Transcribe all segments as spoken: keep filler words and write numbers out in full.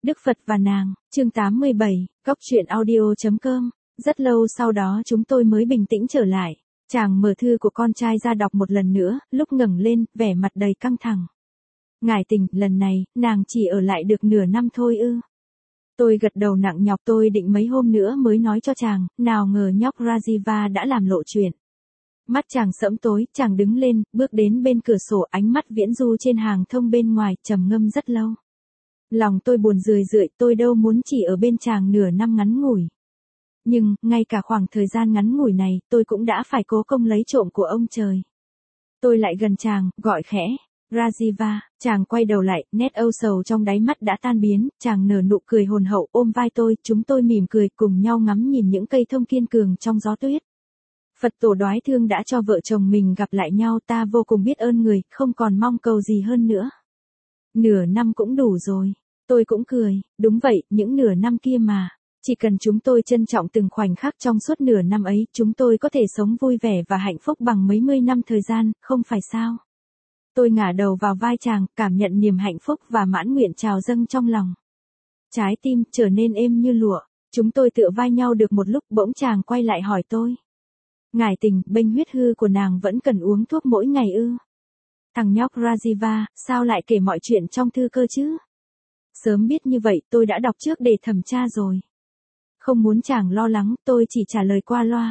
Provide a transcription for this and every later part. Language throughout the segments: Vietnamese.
Đức Phật và nàng, chương tám mươi bảy, góc truyện audio.com. Rất lâu sau đó chúng tôi mới bình tĩnh trở lại. Chàng mở thư của con trai ra đọc một lần nữa, lúc ngẩng lên, vẻ mặt đầy căng thẳng. Ngài Tình, lần này, nàng chỉ ở lại được nửa năm thôi ư. Tôi gật đầu nặng nhọc, tôi định mấy hôm nữa mới nói cho chàng, nào ngờ nhóc Rajiva đã làm lộ chuyện. Mắt chàng sẫm tối, chàng đứng lên, bước đến bên cửa sổ, ánh mắt viễn du trên hàng thông bên ngoài, trầm ngâm rất lâu. Lòng tôi buồn rười rượi, tôi đâu muốn chỉ ở bên chàng nửa năm ngắn ngủi. Nhưng, ngay cả khoảng thời gian ngắn ngủi này, tôi cũng đã phải cố công lấy trộm của ông trời. Tôi lại gần chàng, gọi khẽ, Rajiva, chàng quay đầu lại, nét âu sầu trong đáy mắt đã tan biến, chàng nở nụ cười hồn hậu ôm vai tôi, chúng tôi mỉm cười cùng nhau ngắm nhìn những cây thông kiên cường trong gió tuyết. Phật tổ đoái thương đã cho vợ chồng mình gặp lại nhau, ta vô cùng biết ơn người, không còn mong cầu gì hơn nữa. Nửa năm cũng đủ rồi. Tôi cũng cười, đúng vậy, những nửa năm kia mà. Chỉ cần chúng tôi trân trọng từng khoảnh khắc trong suốt nửa năm ấy, chúng tôi có thể sống vui vẻ và hạnh phúc bằng mấy mươi năm thời gian, không phải sao? Tôi ngả đầu vào vai chàng, cảm nhận niềm hạnh phúc và mãn nguyện trào dâng trong lòng. Trái tim trở nên êm như lụa. Chúng tôi tựa vai nhau được một lúc, bỗng chàng quay lại hỏi tôi. Ngài Tình, bệnh huyết hư của nàng vẫn cần uống thuốc mỗi ngày ư? Thằng nhóc Rajiva, sao lại kể mọi chuyện trong thư cơ chứ? Sớm biết như vậy, tôi đã đọc trước để thẩm tra rồi. Không muốn chàng lo lắng, tôi chỉ trả lời qua loa.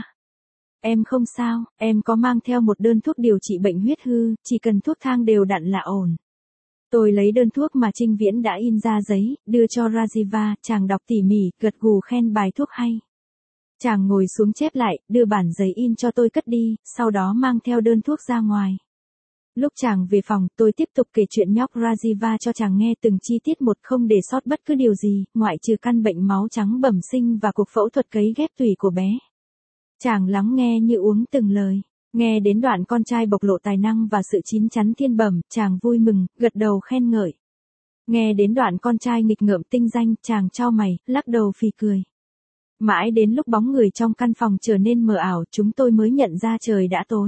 Em không sao, em có mang theo một đơn thuốc điều trị bệnh huyết hư, chỉ cần thuốc thang đều đặn là ổn. Tôi lấy đơn thuốc mà Trinh Viễn đã in ra giấy, đưa cho Rajiva, chàng đọc tỉ mỉ, gật gù khen bài thuốc hay. Chàng ngồi xuống chép lại, đưa bản giấy in cho tôi cất đi, sau đó mang theo đơn thuốc ra ngoài. Lúc chàng về phòng, tôi tiếp tục kể chuyện nhóc Rajiva cho chàng nghe từng chi tiết một, không để sót bất cứ điều gì, ngoại trừ căn bệnh máu trắng bẩm sinh và cuộc phẫu thuật cấy ghép tủy của bé. Chàng lắng nghe như uống từng lời. Nghe đến đoạn con trai bộc lộ tài năng và sự chín chắn thiên bẩm, chàng vui mừng, gật đầu khen ngợi. Nghe đến đoạn con trai nghịch ngợm tinh danh, chàng chau mày, lắc đầu phì cười. Mãi đến lúc bóng người trong căn phòng trở nên mờ ảo, chúng tôi mới nhận ra trời đã tối.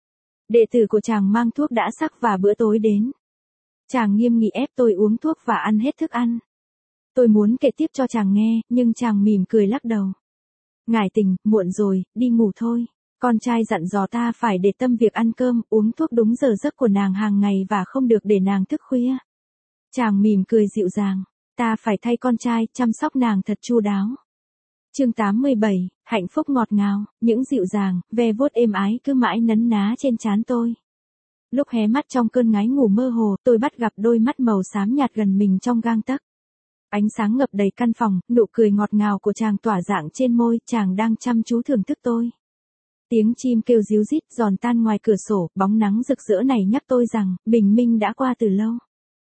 Đệ tử của chàng mang thuốc đã sắc và bữa tối đến. Chàng nghiêm nghị ép tôi uống thuốc và ăn hết thức ăn. Tôi muốn kể tiếp cho chàng nghe, nhưng chàng mỉm cười lắc đầu. Ngài Tình, muộn rồi, đi ngủ thôi. Con trai dặn dò ta phải để tâm việc ăn cơm, uống thuốc đúng giờ giấc của nàng hàng ngày và không được để nàng thức khuya. Chàng mỉm cười dịu dàng. Ta phải thay con trai, chăm sóc nàng thật chu đáo. Chương tám mươi bảy, hạnh phúc ngọt ngào, những dịu dàng, ve vuốt êm ái cứ mãi nấn ná trên trán tôi. Lúc hé mắt trong cơn ngái ngủ mơ hồ, tôi bắt gặp đôi mắt màu xám nhạt gần mình trong gang tấc. Ánh sáng ngập đầy căn phòng, nụ cười ngọt ngào của chàng tỏa rạng trên môi, chàng đang chăm chú thưởng thức tôi. Tiếng chim kêu ríu rít giòn tan ngoài cửa sổ, bóng nắng rực rỡ này nhắc tôi rằng, bình minh đã qua từ lâu.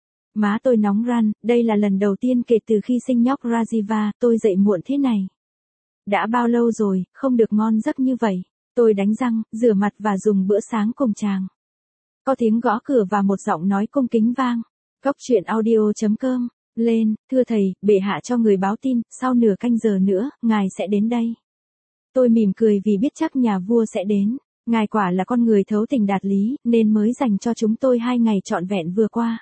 Má tôi nóng ran, đây là lần đầu tiên kể từ khi sinh nhóc Rajiva, tôi dậy muộn thế này. Đã bao lâu rồi, không được ngon giấc như vậy. Tôi đánh răng, rửa mặt và dùng bữa sáng cùng chàng. Có tiếng gõ cửa và một giọng nói cung kính vang. Góc truyện audio.com. Lên, thưa thầy, bệ hạ cho người báo tin, sau nửa canh giờ nữa, ngài sẽ đến đây. Tôi mỉm cười vì biết chắc nhà vua sẽ đến. Ngài quả là con người thấu tình đạt lý, nên mới dành cho chúng tôi hai ngày trọn vẹn vừa qua.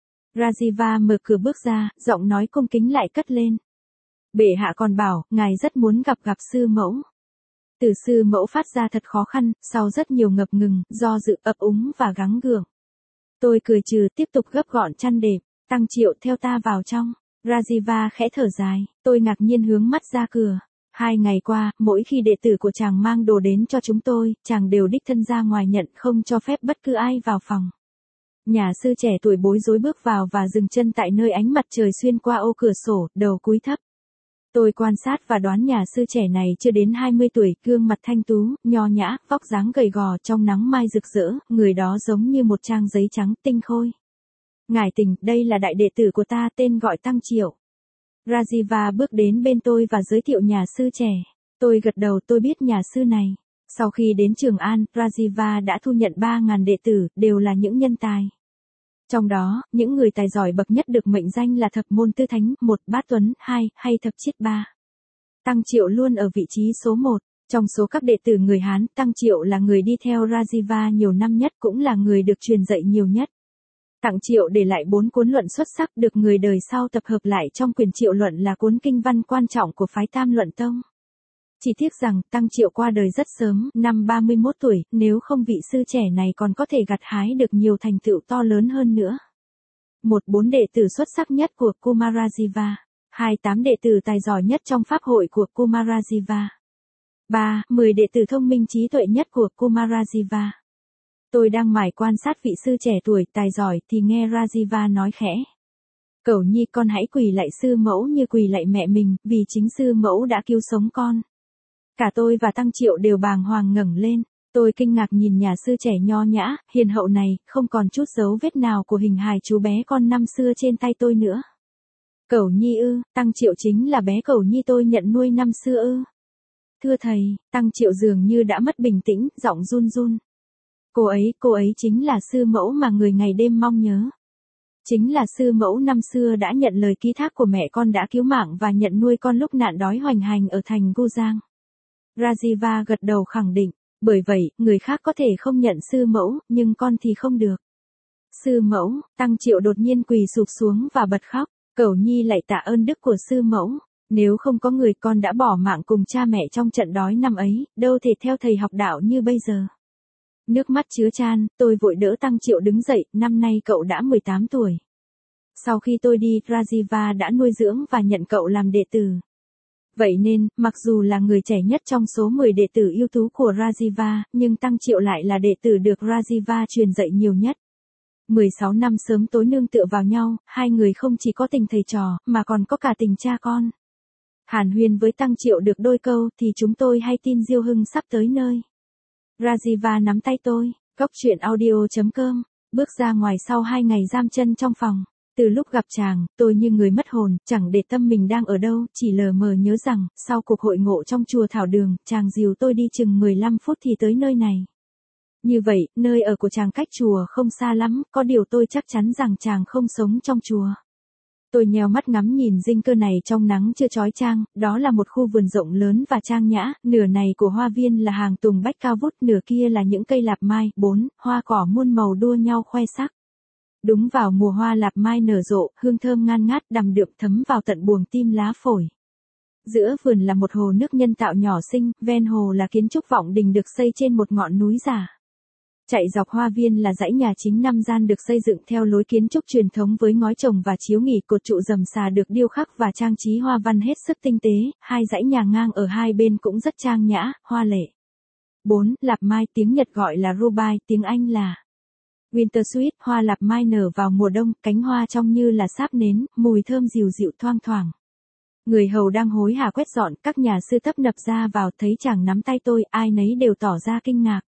Rajiva mở cửa bước ra, giọng nói cung kính lại cất lên. Bệ hạ còn bảo, ngài rất muốn gặp gặp sư mẫu. Từ sư mẫu phát ra thật khó khăn, sau rất nhiều ngập ngừng, do dự ấp úng và gắng gượng. Tôi cười trừ, tiếp tục gấp gọn chăn đệm. Tăng Triệu theo ta vào trong. Rajiva khẽ thở dài, tôi ngạc nhiên hướng mắt ra cửa. Hai ngày qua, mỗi khi đệ tử của chàng mang đồ đến cho chúng tôi, chàng đều đích thân ra ngoài nhận, không cho phép bất cứ ai vào phòng. Nhà sư trẻ tuổi bối rối bước vào và dừng chân tại nơi ánh mặt trời xuyên qua ô cửa sổ, đầu cúi thấp. Tôi quan sát và đoán nhà sư trẻ này chưa đến hai mươi tuổi, gương mặt thanh tú, nho nhã, vóc dáng gầy gò trong nắng mai rực rỡ, người đó giống như một trang giấy trắng tinh khôi. Ngài Tình, đây là đại đệ tử của ta, tên gọi Tăng Triệu. Rajiva bước đến bên tôi và giới thiệu nhà sư trẻ. Tôi gật đầu, tôi biết nhà sư này. Sau khi đến Trường An, Rajiva đã thu nhận ba nghìn đệ tử, đều là những nhân tài. Trong đó, những người tài giỏi bậc nhất được mệnh danh là thập môn tư thánh, một bát tuấn, hai, hay thập chiết ba. Tăng Triệu luôn ở vị trí số một. Trong số các đệ tử người Hán, Tăng Triệu là người đi theo Rajiva nhiều năm nhất, cũng là người được truyền dạy nhiều nhất. Tặng Triệu để lại bốn cuốn luận xuất sắc được người đời sau tập hợp lại trong quyển Triệu luận là cuốn kinh văn quan trọng của phái Tam Luận Tông. Chỉ tiếc rằng Tăng Triệu qua đời rất sớm, năm ba mươi mốt tuổi, nếu không vị sư trẻ này còn có thể gặt hái được nhiều thành tựu to lớn hơn nữa. Một bốn đệ tử xuất sắc nhất của Kumarajiva. Hai tám đệ tử tài giỏi nhất trong pháp hội của Kumarajiva. Ba mười đệ tử thông minh trí tuệ nhất của Kumarajiva. Tôi đang mải quan sát vị sư trẻ tuổi tài giỏi thì nghe Rajiva nói khẽ. Cẩu nhi, con hãy quỳ lạy sư mẫu như quỳ lạy mẹ mình, vì chính sư mẫu đã cứu sống con. Cả tôi và Tăng Triệu đều bàng hoàng ngẩng lên. Tôi kinh ngạc nhìn nhà sư trẻ nho nhã, hiền hậu này, không còn chút dấu vết nào của hình hài chú bé con năm xưa trên tay tôi nữa. Cẩu nhi ư? Tăng Triệu chính là bé Cẩu nhi tôi nhận nuôi năm xưa ư? Thưa thầy, Tăng Triệu dường như đã mất bình tĩnh, giọng run run. Cô ấy, cô ấy chính là sư mẫu mà người ngày đêm mong nhớ. Chính là sư mẫu năm xưa đã nhận lời ký thác của mẹ con đã cứu mạng và nhận nuôi con lúc nạn đói hoành hành ở thành Gu Giang. Rajiva gật đầu khẳng định, bởi vậy, người khác có thể không nhận sư mẫu, nhưng con thì không được. Sư mẫu, Tăng Triệu đột nhiên quỳ sụp xuống và bật khóc, Cẩu nhi lạy tạ ơn đức của sư mẫu. Nếu không có người con đã bỏ mạng cùng cha mẹ trong trận đói năm ấy, đâu thể theo thầy học đạo như bây giờ. Nước mắt chứa chan, tôi vội đỡ Tăng Triệu đứng dậy, năm nay cậu đã mười tám tuổi. Sau khi tôi đi, Rajiva đã nuôi dưỡng và nhận cậu làm đệ tử. Vậy nên, mặc dù là người trẻ nhất trong số mười đệ tử ưu tú của Rajiva, nhưng Tăng Triệu lại là đệ tử được Rajiva truyền dạy nhiều nhất. mười sáu năm sớm tối nương tựa vào nhau, hai người không chỉ có tình thầy trò, mà còn có cả tình cha con. Hàn huyên với Tăng Triệu được đôi câu thì chúng tôi hay tin Diêu Hưng sắp tới nơi. Rajiva nắm tay tôi, cốc truyện audio chấm com, bước ra ngoài sau hai ngày giam chân trong phòng. Từ lúc gặp chàng, tôi như người mất hồn, chẳng để tâm mình đang ở đâu, chỉ lờ mờ nhớ rằng, sau cuộc hội ngộ trong chùa Thảo Đường, chàng dìu tôi đi chừng mười lăm phút thì tới nơi này. Như vậy, nơi ở của chàng cách chùa không xa lắm, có điều tôi chắc chắn rằng chàng không sống trong chùa. Tôi nheo mắt ngắm nhìn dinh cơ này trong nắng chưa chói chang, đó là một khu vườn rộng lớn và trang nhã, nửa này của hoa viên là hàng tùng bách cao vút, nửa kia là những cây lạp mai, bốn, hoa cỏ muôn màu đua nhau khoe sắc. Đúng vào mùa hoa lạp mai nở rộ, hương thơm ngan ngát đằm đượm thấm vào tận buồng tim lá phổi. Giữa vườn là một hồ nước nhân tạo nhỏ xinh, ven hồ là kiến trúc vọng đình được xây trên một ngọn núi giả. Chạy dọc hoa viên là dãy nhà chính năm gian được xây dựng theo lối kiến trúc truyền thống với ngói chồng và chiếu nghỉ, cột trụ rầm xà được điêu khắc và trang trí hoa văn hết sức tinh tế, hai dãy nhà ngang ở hai bên cũng rất trang nhã, hoa lệ. bốn. Lạp mai, tiếng Nhật gọi là rubai, tiếng Anh là Winter Sweet, hoa lạp mai nở vào mùa đông, cánh hoa trông như là sáp nến, mùi thơm dịu dịu thoang thoảng. Người hầu đang hối hả quét dọn, các nhà sư tấp nập ra vào, thấy chàng nắm tay tôi, ai nấy đều tỏ ra kinh ngạc.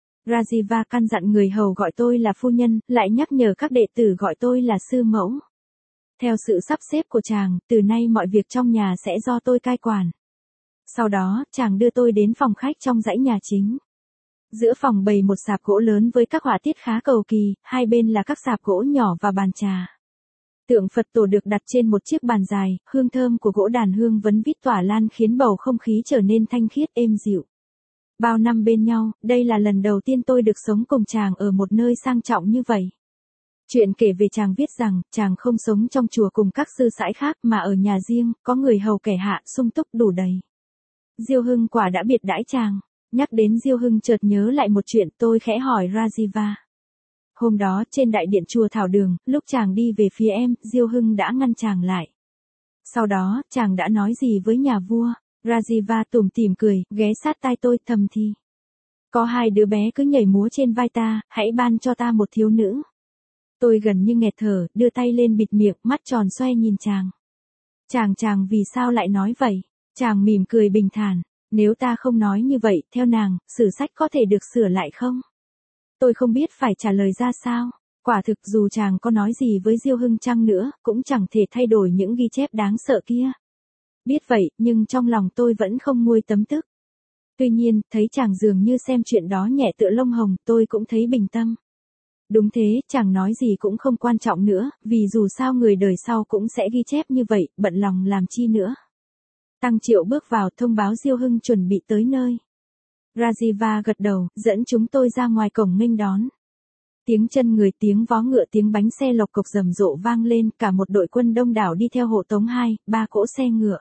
Rajiva căn dặn người hầu gọi tôi là phu nhân, lại nhắc nhở các đệ tử gọi tôi là sư mẫu. Theo sự sắp xếp của chàng, từ nay mọi việc trong nhà sẽ do tôi cai quản. Sau đó, chàng đưa tôi đến phòng khách trong dãy nhà chính. Giữa phòng bày một sạp gỗ lớn với các họa tiết khá cầu kỳ, hai bên là các sạp gỗ nhỏ và bàn trà. Tượng Phật tổ được đặt trên một chiếc bàn dài, hương thơm của gỗ đàn hương vấn vít tỏa lan khiến bầu không khí trở nên thanh khiết êm dịu. Bao năm bên nhau, đây là lần đầu tiên tôi được sống cùng chàng ở một nơi sang trọng như vậy. Chuyện kể về chàng viết rằng, chàng không sống trong chùa cùng các sư sãi khác mà ở nhà riêng, có người hầu kẻ hạ sung túc đủ đầy. Diêu Hưng quả đã biệt đãi chàng. Nhắc đến Diêu Hưng chợt nhớ lại một chuyện, tôi khẽ hỏi Rajiva. Hôm đó, trên đại điện chùa Thảo Đường, lúc chàng đi về phía em, Diêu Hưng đã ngăn chàng lại. Sau đó, chàng đã nói gì với nhà vua? Rajiva tủm tỉm cười, ghé sát tai tôi thầm thì. Có hai đứa bé cứ nhảy múa trên vai ta, hãy ban cho ta một thiếu nữ. Tôi gần như nghẹt thở, đưa tay lên bịt miệng, mắt tròn xoe nhìn chàng. Chàng chàng vì sao lại nói vậy? Chàng mỉm cười bình thản. Nếu ta không nói như vậy, theo nàng, sử sách có thể được sửa lại không? Tôi không biết phải trả lời ra sao. Quả thực dù chàng có nói gì với Diêu Hưng chăng nữa, cũng chẳng thể thay đổi những ghi chép đáng sợ kia. Biết vậy, nhưng trong lòng tôi vẫn không nguôi tấm tức. Tuy nhiên, thấy chàng dường như xem chuyện đó nhẹ tựa lông hồng, tôi cũng thấy bình tâm. Đúng thế, chàng nói gì cũng không quan trọng nữa, vì dù sao người đời sau cũng sẽ ghi chép như vậy, bận lòng làm chi nữa. Tăng Triệu bước vào thông báo Diêu Hưng chuẩn bị tới nơi. Rajiva gật đầu, dẫn chúng tôi ra ngoài cổng nghênh đón. Tiếng chân người, tiếng vó ngựa, tiếng bánh xe lộc cộc rầm rộ vang lên, cả một đội quân đông đảo đi theo hộ tống hai, ba cỗ xe ngựa.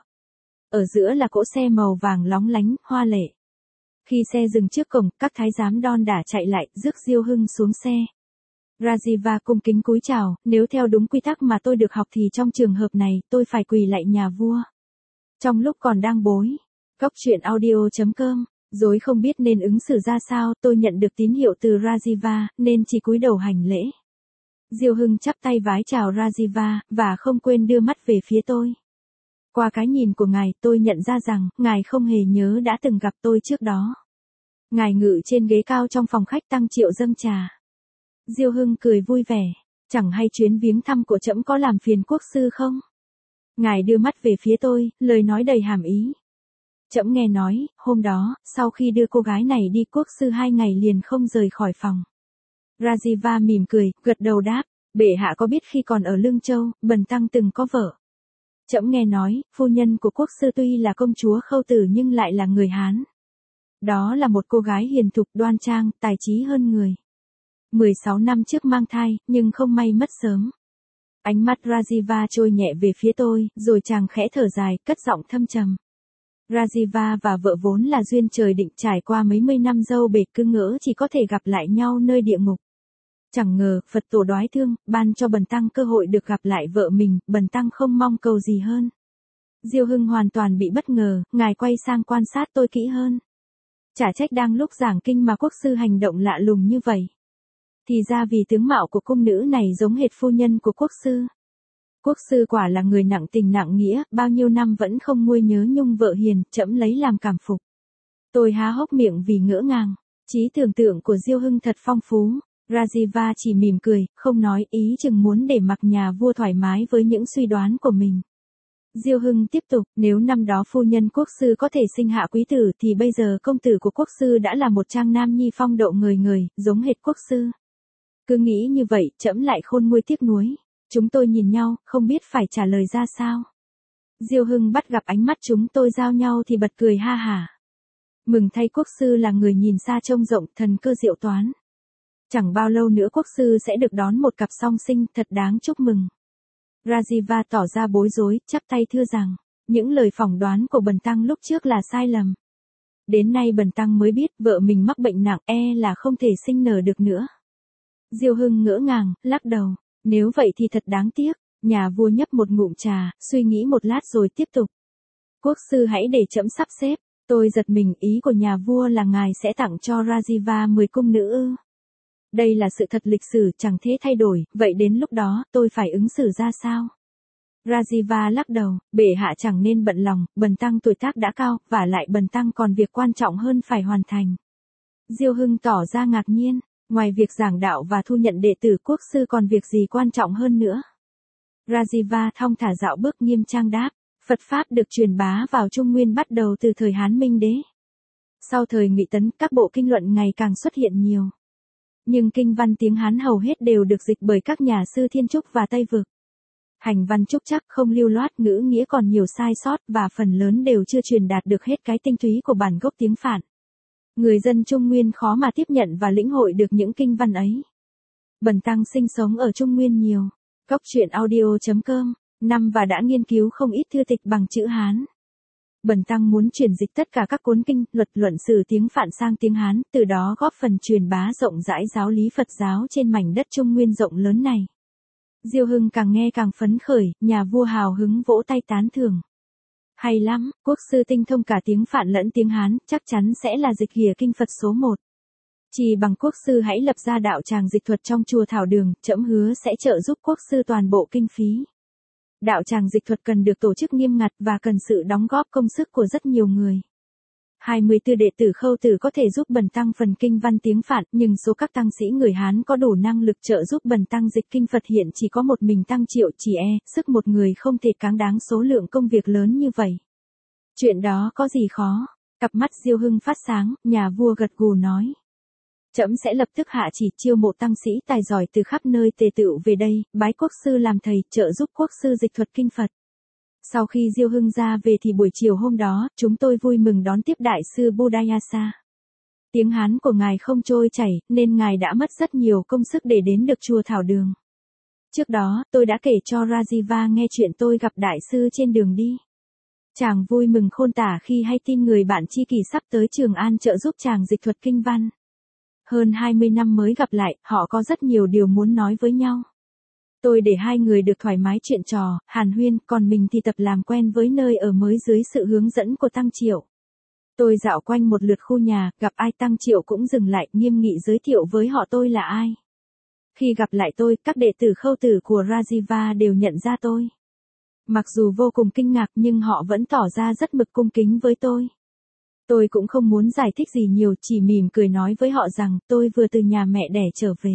Ở giữa là cỗ xe màu vàng lóng lánh, hoa lệ. Khi xe dừng trước cổng, các thái giám đon đả chạy lại, rước Diêu Hưng xuống xe. Rajiva cung kính cúi chào, nếu theo đúng quy tắc mà tôi được học thì trong trường hợp này, tôi phải quỳ lạy nhà vua. Trong lúc còn đang bối, Góc truyện audio chấm com, rối không biết nên ứng xử ra sao, tôi nhận được tín hiệu từ Rajiva, nên chỉ cúi đầu hành lễ. Diêu Hưng chắp tay vái chào Rajiva, và không quên đưa mắt về phía tôi. Qua cái nhìn của ngài, tôi nhận ra rằng, ngài không hề nhớ đã từng gặp tôi trước đó. Ngài ngự trên ghế cao trong phòng khách Tăng Triệu dâng trà. Diêu Hưng cười vui vẻ, chẳng hay chuyến viếng thăm của trẫm có làm phiền quốc sư không? Ngài đưa mắt về phía tôi, lời nói đầy hàm ý. Trẫm nghe nói, hôm đó, sau khi đưa cô gái này đi, quốc sư hai ngày liền không rời khỏi phòng. Rajiva mỉm cười, gật đầu đáp, bệ hạ có biết khi còn ở Lương Châu, Bần Tăng từng có vợ. Trẫm nghe nói, phu nhân của quốc sư tuy là công chúa Khâu Tử nhưng lại là người Hán. Đó là một cô gái hiền thục, đoan trang, tài trí hơn người. mười sáu năm trước mang thai, nhưng không may mất sớm. Ánh mắt Rajiva trôi nhẹ về phía tôi, rồi chàng khẽ thở dài, cất giọng thâm trầm. Rajiva và vợ vốn là duyên trời định, trải qua mấy mươi năm dâu bể cứ ngỡ chỉ có thể gặp lại nhau nơi địa ngục. Chẳng ngờ, Phật tổ đoái thương, ban cho Bần Tăng cơ hội được gặp lại vợ mình, Bần Tăng không mong cầu gì hơn. Diêu Hưng hoàn toàn bị bất ngờ, ngài quay sang quan sát tôi kỹ hơn. Chả trách đang lúc giảng kinh mà quốc sư hành động lạ lùng như vậy. Thì ra vì tướng mạo của cung nữ này giống hệt phu nhân của quốc sư. Quốc sư quả là người nặng tình nặng nghĩa, bao nhiêu năm vẫn không nguôi nhớ nhung vợ hiền, trẫm lấy làm cảm phục. Tôi há hốc miệng vì ngỡ ngàng, trí tưởng tượng của Diêu Hưng thật phong phú. Rajiva chỉ mỉm cười, không nói, ý chừng muốn để mặc nhà vua thoải mái với những suy đoán của mình. Diêu Hưng tiếp tục, nếu năm đó phu nhân quốc sư có thể sinh hạ quý tử thì bây giờ công tử của quốc sư đã là một trang nam nhi phong độ ngời ngời, giống hệt quốc sư. Cứ nghĩ như vậy, trẫm lại khôn nguôi tiếc nuối. Chúng tôi nhìn nhau, không biết phải trả lời ra sao. Diêu Hưng bắt gặp ánh mắt chúng tôi giao nhau thì bật cười ha hả. Mừng thay quốc sư là người nhìn xa trông rộng, thần cơ diệu toán. Chẳng bao lâu nữa quốc sư sẽ được đón một cặp song sinh, thật đáng chúc mừng. Rajiva tỏ ra bối rối, chắp tay thưa rằng, những lời phỏng đoán của Bần Tăng lúc trước là sai lầm. Đến nay Bần Tăng mới biết vợ mình mắc bệnh nặng, e là không thể sinh nở được nữa. Diêu Hưng ngỡ ngàng, lắc đầu, nếu vậy thì thật đáng tiếc. Nhà vua nhấp một ngụm trà, suy nghĩ một lát rồi tiếp tục. Quốc sư hãy để trẫm sắp xếp. Tôi giật mình, ý của nhà vua là ngài sẽ tặng cho Rajiva mười cung nữ ư? Đây là sự thật lịch sử, chẳng thế thay đổi, vậy đến lúc đó, tôi phải ứng xử ra sao? Rajiva lắc đầu, bệ hạ chẳng nên bận lòng, Bần Tăng tuổi tác đã cao, và lại Bần Tăng còn việc quan trọng hơn phải hoàn thành. Diêu Hưng tỏ ra ngạc nhiên, ngoài việc giảng đạo và thu nhận đệ tử, quốc sư còn việc gì quan trọng hơn nữa? Rajiva thong thả dạo bước nghiêm trang đáp, Phật Pháp được truyền bá vào Trung Nguyên bắt đầu từ thời Hán Minh Đế. Sau thời Ngụy Tấn, các bộ kinh luận ngày càng xuất hiện nhiều. Nhưng kinh văn tiếng Hán hầu hết đều được dịch bởi các nhà sư Thiên Trúc và Tây Vực. Hành văn trúc chắc, không lưu loát, ngữ nghĩa còn nhiều sai sót, và phần lớn đều chưa truyền đạt được hết cái tinh túy của bản gốc tiếng Phạn. Người dân Trung Nguyên khó mà tiếp nhận và lĩnh hội được những kinh văn ấy. Bần Tăng sinh sống ở Trung Nguyên nhiều. Góc truyện audio chấm com, năm và đã nghiên cứu không ít thư tịch bằng chữ Hán. Bần Tăng muốn chuyển dịch tất cả các cuốn kinh, luật luận sử tiếng Phạn sang tiếng Hán, từ đó góp phần truyền bá rộng rãi giáo lý Phật giáo trên mảnh đất Trung Nguyên rộng lớn này. Diêu Hưng càng nghe càng phấn khởi, nhà vua hào hứng vỗ tay tán thưởng. Hay lắm, quốc sư tinh thông cả tiếng Phạn lẫn tiếng Hán, chắc chắn sẽ là dịch hỉa kinh Phật số một. Chỉ bằng quốc sư hãy lập ra đạo tràng dịch thuật trong chùa Thảo Đường, trẫm hứa sẽ trợ giúp quốc sư toàn bộ kinh phí. Đạo tràng dịch thuật cần được tổ chức nghiêm ngặt và cần sự đóng góp công sức của rất nhiều người. hai mươi tư đệ tử Khâu Tử có thể giúp Bần Tăng phần kinh văn tiếng Phạn, nhưng số các tăng sĩ người Hán có đủ năng lực trợ giúp Bần Tăng dịch kinh Phật hiện chỉ có một mình Tăng Triệu, chỉ e, sức một người không thể cáng đáng số lượng công việc lớn như vậy. Chuyện đó có gì khó? Cặp mắt Diêu Hưng phát sáng, nhà vua gật gù nói. Trẫm sẽ lập tức hạ chỉ chiêu mộ tăng sĩ tài giỏi từ khắp nơi tề tựu về đây, bái quốc sư làm thầy, trợ giúp quốc sư dịch thuật kinh Phật. Sau khi Diêu Hưng ra về thì buổi chiều hôm đó, chúng tôi vui mừng đón tiếp đại sư Buddhayasa. Tiếng Hán của ngài không trôi chảy, nên ngài đã mất rất nhiều công sức để đến được chùa Thảo Đường. Trước đó, tôi đã kể cho Rajiva nghe chuyện tôi gặp đại sư trên đường đi. Chàng vui mừng khôn tả khi hay tin người bạn tri kỷ sắp tới Trường An trợ giúp chàng dịch thuật kinh văn. Hơn hai mươi năm mới gặp lại, họ có rất nhiều điều muốn nói với nhau. Tôi để hai người được thoải mái chuyện trò, hàn huyên, còn mình thì tập làm quen với nơi ở mới dưới sự hướng dẫn của Tăng Triệu. Tôi dạo quanh một lượt khu nhà, gặp ai Tăng Triệu cũng dừng lại, nghiêm nghị giới thiệu với họ tôi là ai. Khi gặp lại tôi, các đệ tử Khâu tử của Rajiva đều nhận ra tôi. Mặc dù vô cùng kinh ngạc nhưng họ vẫn tỏ ra rất mực cung kính với tôi. Tôi cũng không muốn giải thích gì nhiều, chỉ mỉm cười nói với họ rằng tôi vừa từ nhà mẹ đẻ trở về.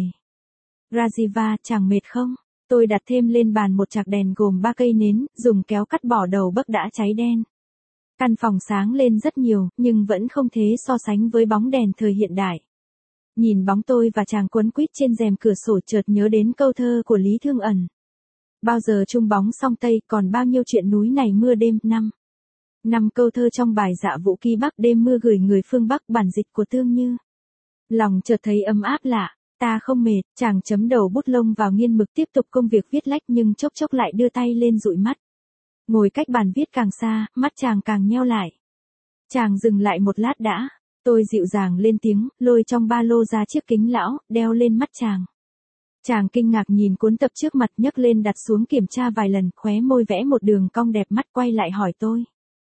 Rajiva, chàng mệt không? Tôi đặt thêm lên bàn một chạc đèn gồm ba cây nến, dùng kéo cắt bỏ đầu bấc đã cháy đen. Căn phòng sáng lên rất nhiều, nhưng vẫn không thể so sánh với bóng đèn thời hiện đại. Nhìn bóng tôi và chàng quấn quýt trên rèm cửa sổ chợt nhớ đến câu thơ của Lý Thương Ẩn. Bao giờ chung bóng song tây, còn bao nhiêu chuyện núi này mưa đêm năm. Năm câu thơ trong bài Dạ Vũ Ký Bắc đêm mưa gửi người phương Bắc, bản dịch của Tương Như. Lòng chợt thấy ấm áp lạ, ta không mệt, chàng chấm đầu bút lông vào nghiên mực tiếp tục công việc viết lách nhưng chốc chốc lại đưa tay lên dụi mắt. Ngồi cách bàn viết càng xa, mắt chàng càng nheo lại. Chàng dừng lại một lát đã, tôi dịu dàng lên tiếng, lôi trong ba lô ra chiếc kính lão, đeo lên mắt chàng. Chàng kinh ngạc nhìn cuốn tập trước mặt, nhấc lên đặt xuống kiểm tra vài lần, khóe môi vẽ một đường cong đẹp mắt, quay lại hỏi tôi.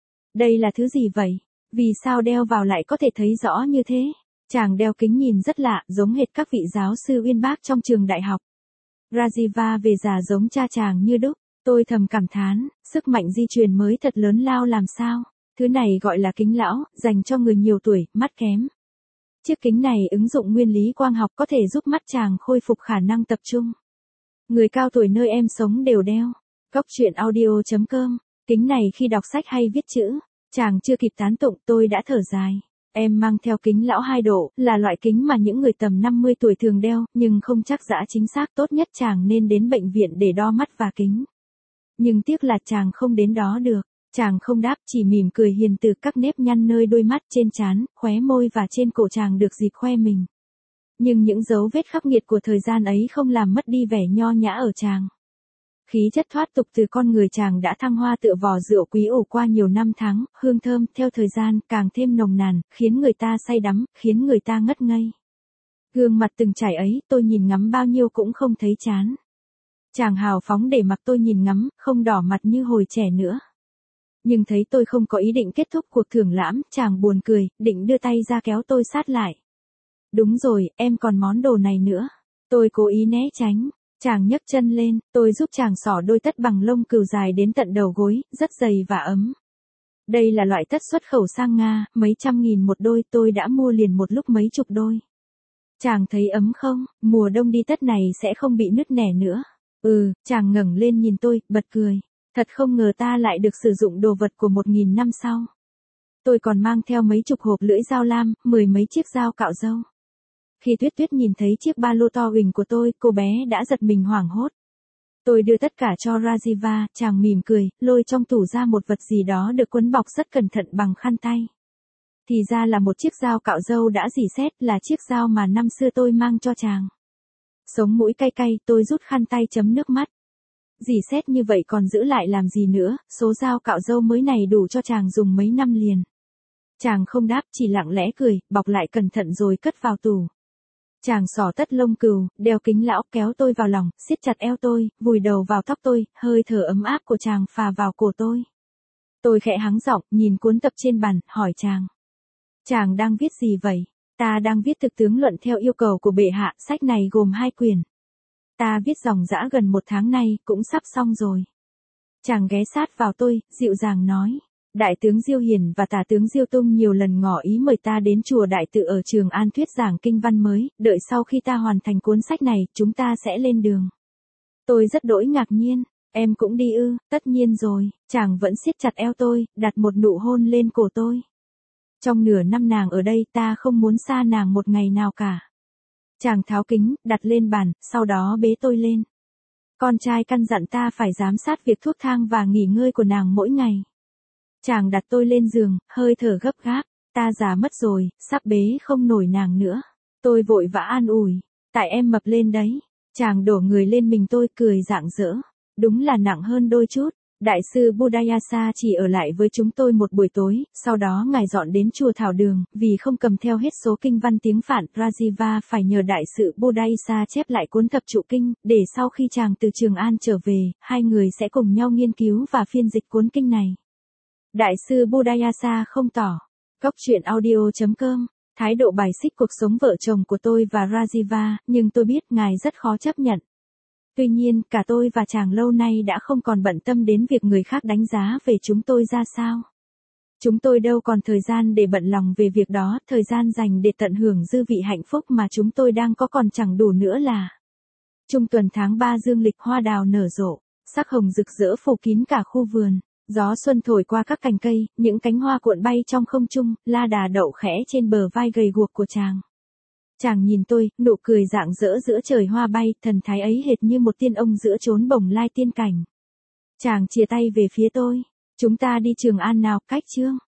Đây là thứ gì vậy? Vì sao đeo vào lại có thể thấy rõ như thế? Chàng đeo kính nhìn rất lạ, giống hệt các vị giáo sư uyên bác trong trường đại học. Rajiva về già giống cha chàng như đúc. Tôi thầm cảm thán, sức mạnh di truyền mới thật lớn lao làm sao. Thứ này gọi là kính lão, dành cho người nhiều tuổi, mắt kém. Chiếc kính này ứng dụng nguyên lý quang học có thể giúp mắt chàng khôi phục khả năng tập trung. Người cao tuổi nơi em sống đều đeo. Góc truyện audio chấm com. Kính này khi đọc sách hay viết chữ. Chàng chưa kịp tán tụng tôi đã thở dài. Em mang theo kính lão hai độ, là loại kính mà những người tầm năm mươi tuổi thường đeo, nhưng không chắc dã chính xác, tốt nhất chàng nên đến bệnh viện để đo mắt và kính. Nhưng tiếc là chàng không đến đó được. Chàng không đáp, chỉ mỉm cười hiền từ, các nếp nhăn nơi đôi mắt, trên trán, khóe môi và trên cổ chàng được dịp khoe mình. Nhưng những dấu vết khắc nghiệt của thời gian ấy không làm mất đi vẻ nho nhã ở chàng. Khí chất thoát tục từ con người chàng đã thăng hoa tựa vò rượu quý ủ qua nhiều năm tháng, hương thơm theo thời gian càng thêm nồng nàn, khiến người ta say đắm, khiến người ta ngất ngây. Gương mặt từng trải ấy, tôi nhìn ngắm bao nhiêu cũng không thấy chán. Chàng hào phóng để mặc tôi nhìn ngắm, không đỏ mặt như hồi trẻ nữa. Nhưng thấy tôi không có ý định kết thúc cuộc thưởng lãm, chàng buồn cười, định đưa tay ra kéo tôi sát lại. Đúng rồi, em còn món đồ này nữa. Tôi cố ý né tránh. Chàng nhấc chân lên, tôi giúp chàng xỏ đôi tất bằng lông cừu dài đến tận đầu gối, rất dày và ấm. Đây là loại tất xuất khẩu sang Nga, mấy trăm nghìn một đôi, tôi đã mua liền một lúc mấy chục đôi. Chàng thấy ấm không? Mùa đông đi tất này sẽ không bị nứt nẻ nữa. Ừ, chàng ngẩng lên nhìn tôi, bật cười. Thật không ngờ ta lại được sử dụng đồ vật của một nghìn năm sau. Tôi còn mang theo mấy chục hộp lưỡi dao lam, mười mấy chiếc dao cạo râu. Khi Tuyết Tuyết nhìn thấy chiếc ba lô to huỳnh của tôi, cô bé đã giật mình hoảng hốt. Tôi đưa tất cả cho Rajiva, chàng mỉm cười, lôi trong tủ ra một vật gì đó được quấn bọc rất cẩn thận bằng khăn tay. Thì ra là một chiếc dao cạo râu đã rỉ sét, là chiếc dao mà năm xưa tôi mang cho chàng. Sống mũi cay cay, tôi rút khăn tay chấm nước mắt. Rỉ sét như vậy còn giữ lại làm gì nữa, số dao cạo râu mới này đủ cho chàng dùng mấy năm liền. Chàng không đáp, chỉ lặng lẽ cười, bọc lại cẩn thận rồi cất vào tủ. Chàng xỏ tất lông cừu, đeo kính lão, kéo tôi vào lòng, siết chặt eo tôi, vùi đầu vào tóc tôi, hơi thở ấm áp của chàng phà vào cổ tôi. Tôi khẽ hắng giọng, nhìn cuốn tập trên bàn, hỏi chàng. Chàng đang viết gì vậy? Ta đang viết thực tướng luận theo yêu cầu của bệ hạ, sách này gồm hai quyển. Ta viết dòng dã gần một tháng nay, cũng sắp xong rồi. Chàng ghé sát vào tôi, dịu dàng nói. Đại tướng Diêu Hiền và tả tướng Diêu Tung nhiều lần ngỏ ý mời ta đến chùa Đại Tự ở Trường An thuyết giảng kinh văn mới, đợi sau khi ta hoàn thành cuốn sách này, chúng ta sẽ lên đường. Tôi rất đỗi ngạc nhiên, em cũng đi ư? Tất nhiên rồi, chàng vẫn siết chặt eo tôi, đặt một nụ hôn lên cổ tôi. Trong nửa năm nàng ở đây ta không muốn xa nàng một ngày nào cả. Chàng tháo kính, đặt lên bàn, sau đó bế tôi lên. Con trai căn dặn ta phải giám sát việc thuốc thang và nghỉ ngơi của nàng mỗi ngày. Chàng đặt tôi lên giường, hơi thở gấp gáp. ta già mất rồi, sắp bế không nổi nàng nữa. Tôi vội vã an ủi, tại em mập lên đấy. Chàng đổ người lên mình tôi cười rạng rỡ. Đúng là nặng hơn đôi chút. Đại sư Buddhayasa chỉ ở lại với chúng tôi một buổi tối, sau đó ngài dọn đến chùa Thảo Đường, vì không cầm theo hết số kinh văn tiếng Phạn, Rajiva phải nhờ đại sư Buddhayasa chép lại cuốn thập trụ kinh, để sau khi chàng từ Trường An trở về, hai người sẽ cùng nhau nghiên cứu và phiên dịch cuốn kinh này. Đại sư Buddhayasa không tỏ. Góc truyện audio chấm com. Thái độ bài xích cuộc sống vợ chồng của tôi và Rajiva, nhưng tôi biết ngài rất khó chấp nhận. Tuy nhiên, cả tôi và chàng lâu nay đã không còn bận tâm đến việc người khác đánh giá về chúng tôi ra sao. Chúng tôi đâu còn thời gian để bận lòng về việc đó, thời gian dành để tận hưởng dư vị hạnh phúc mà chúng tôi đang có còn chẳng đủ nữa là. Trung tuần tháng ba dương lịch, hoa đào nở rộ, sắc hồng rực rỡ phủ kín cả khu vườn. Gió xuân thổi qua các cành cây, những cánh hoa cuộn bay trong không trung, la đà đậu khẽ trên bờ vai gầy guộc của chàng. Chàng nhìn tôi, nụ cười rạng rỡ giữa trời hoa bay, thần thái ấy hệt như một tiên ông giữa chốn bồng lai tiên cảnh. Chàng chìa tay về phía tôi. Chúng ta đi Trường An nào, cách chương.